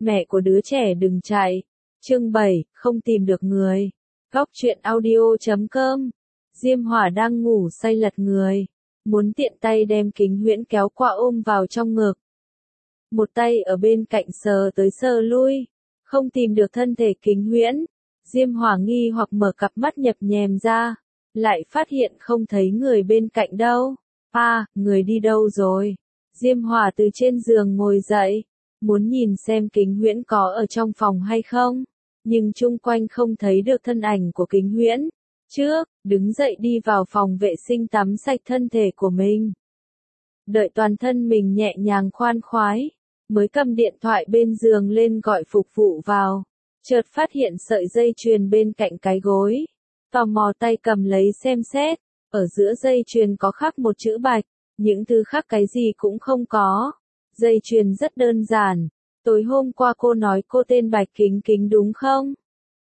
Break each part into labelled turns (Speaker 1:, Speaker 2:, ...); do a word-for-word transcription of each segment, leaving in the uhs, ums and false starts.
Speaker 1: Mẹ của đứa trẻ đừng chạy. Chương bảy, không tìm được người. Góc truyện audio chấm com. Diêm Hỏa đang ngủ say lật người, muốn tiện tay đem Kính Huyễn kéo qua ôm vào trong ngực. Một tay ở bên cạnh sờ tới sờ lui, không tìm được thân thể Kính Huyễn. Diêm Hỏa nghi hoặc mở cặp mắt nhập nhèm ra, lại phát hiện không thấy người bên cạnh đâu. À, người đi đâu rồi? Diêm Hỏa từ trên giường ngồi dậy, muốn nhìn xem Kính Huyễn có ở trong phòng hay không, nhưng chung quanh không thấy được thân ảnh của Kính Huyễn. Trước, đứng dậy đi vào phòng vệ sinh tắm sạch thân thể của mình. Đợi toàn thân mình nhẹ nhàng khoan khoái, mới cầm điện thoại bên giường lên gọi phục vụ vào. Chợt phát hiện sợi dây chuyền bên cạnh cái gối. Tò mò tay cầm lấy xem xét, ở giữa dây chuyền có khắc một chữ Bạch, những thứ khác cái gì cũng không có. Dây chuyền rất đơn giản. Tối hôm qua cô nói cô tên Bạch Kính Kính đúng không?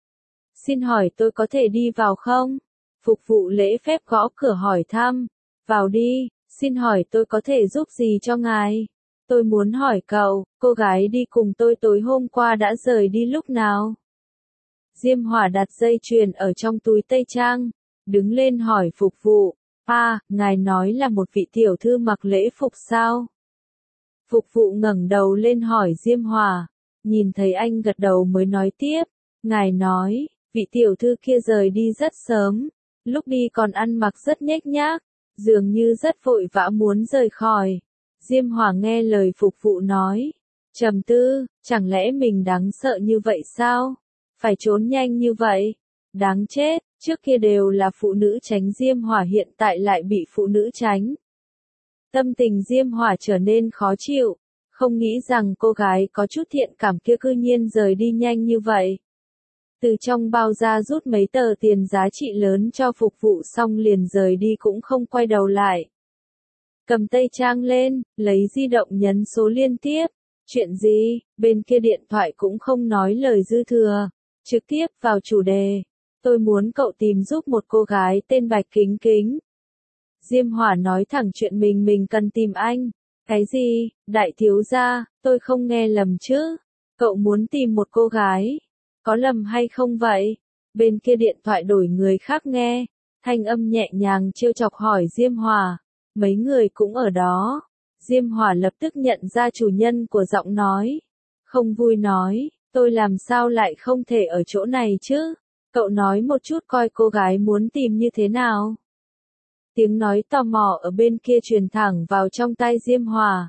Speaker 1: Xin hỏi tôi có thể đi vào không? Phục vụ lễ phép gõ cửa hỏi thăm. Vào đi, xin hỏi tôi có thể giúp gì cho ngài? Tôi muốn hỏi cậu, cô gái đi cùng tôi tối hôm qua đã rời đi lúc nào? Diêm Hỏa đặt dây chuyền ở trong túi tây trang, đứng lên hỏi phục vụ. À, ngài nói là một vị tiểu thư mặc lễ phục sao? Phục vụ ngẩng đầu lên hỏi Diêm Hỏa, nhìn thấy anh gật đầu mới nói tiếp. Ngài nói, vị tiểu thư kia rời đi rất sớm, lúc đi còn ăn mặc rất nhếch nhác, dường như rất vội vã muốn rời khỏi. Diêm Hỏa nghe lời phục vụ nói, trầm tư, chẳng lẽ mình đáng sợ như vậy sao? Phải trốn nhanh như vậy? Đáng chết, trước kia đều là phụ nữ tránh Diêm Hỏa hiện tại lại bị phụ nữ tránh. Tâm tình Diêm Hỏa trở nên khó chịu, không nghĩ rằng cô gái có chút thiện cảm kia cư nhiên rời đi nhanh như vậy. Từ trong bao ra rút mấy tờ tiền giá trị lớn cho phục vụ xong liền rời đi cũng không quay đầu lại. Cầm tay trang lên, lấy di động nhấn số liên tiếp. Chuyện gì? Bên kia điện thoại cũng không nói lời dư thừa. Trực tiếp vào chủ đề. Tôi muốn cậu tìm giúp một cô gái tên Bạch Kính Kính. Diêm Hỏa nói thẳng chuyện mình mình cần tìm anh. Cái gì? Đại thiếu gia, tôi không nghe lầm chứ? Cậu muốn tìm một cô gái? Có lầm hay không vậy? Bên kia điện thoại đổi người khác nghe. Thanh âm nhẹ nhàng trêu chọc hỏi Diêm Hỏa. Mấy người cũng ở đó. Diêm Hỏa lập tức nhận ra chủ nhân của giọng nói. Không vui nói, tôi làm sao lại không thể ở chỗ này chứ? Cậu nói một chút coi cô gái muốn tìm như thế nào? Tiếng nói tò mò ở bên kia truyền thẳng vào trong tai Diêm Hỏa.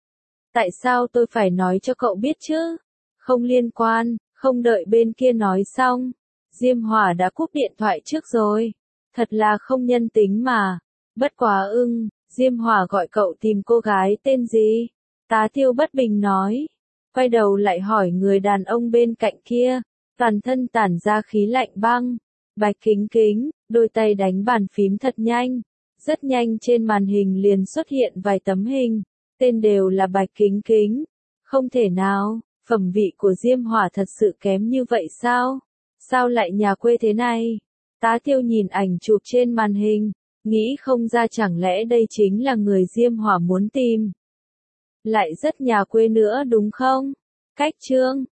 Speaker 1: Tại sao tôi phải nói cho cậu biết chứ? Không liên quan, không đợi bên kia nói xong. Diêm Hỏa đã cúp điện thoại trước rồi. Thật là không nhân tính mà. Bất quá ưng, Diêm Hỏa gọi cậu tìm cô gái tên gì? Tá Tiêu bất bình nói. Quay đầu lại hỏi người đàn ông bên cạnh kia. Toàn thân tản ra khí lạnh băng. Bạch Kính Kính, đôi tay đánh bàn phím thật nhanh. Rất nhanh trên màn hình liền xuất hiện vài tấm hình. Tên đều là Bạch Kính Kính. Không thể nào, phẩm vị của Diêm Hỏa thật sự kém như vậy sao? Sao lại nhà quê thế này? Tá Tiêu nhìn ảnh chụp trên màn hình. Nghĩ không ra chẳng lẽ đây chính là người Diêm Hỏa muốn tìm. Lại rất nhà quê nữa đúng không? Cách chương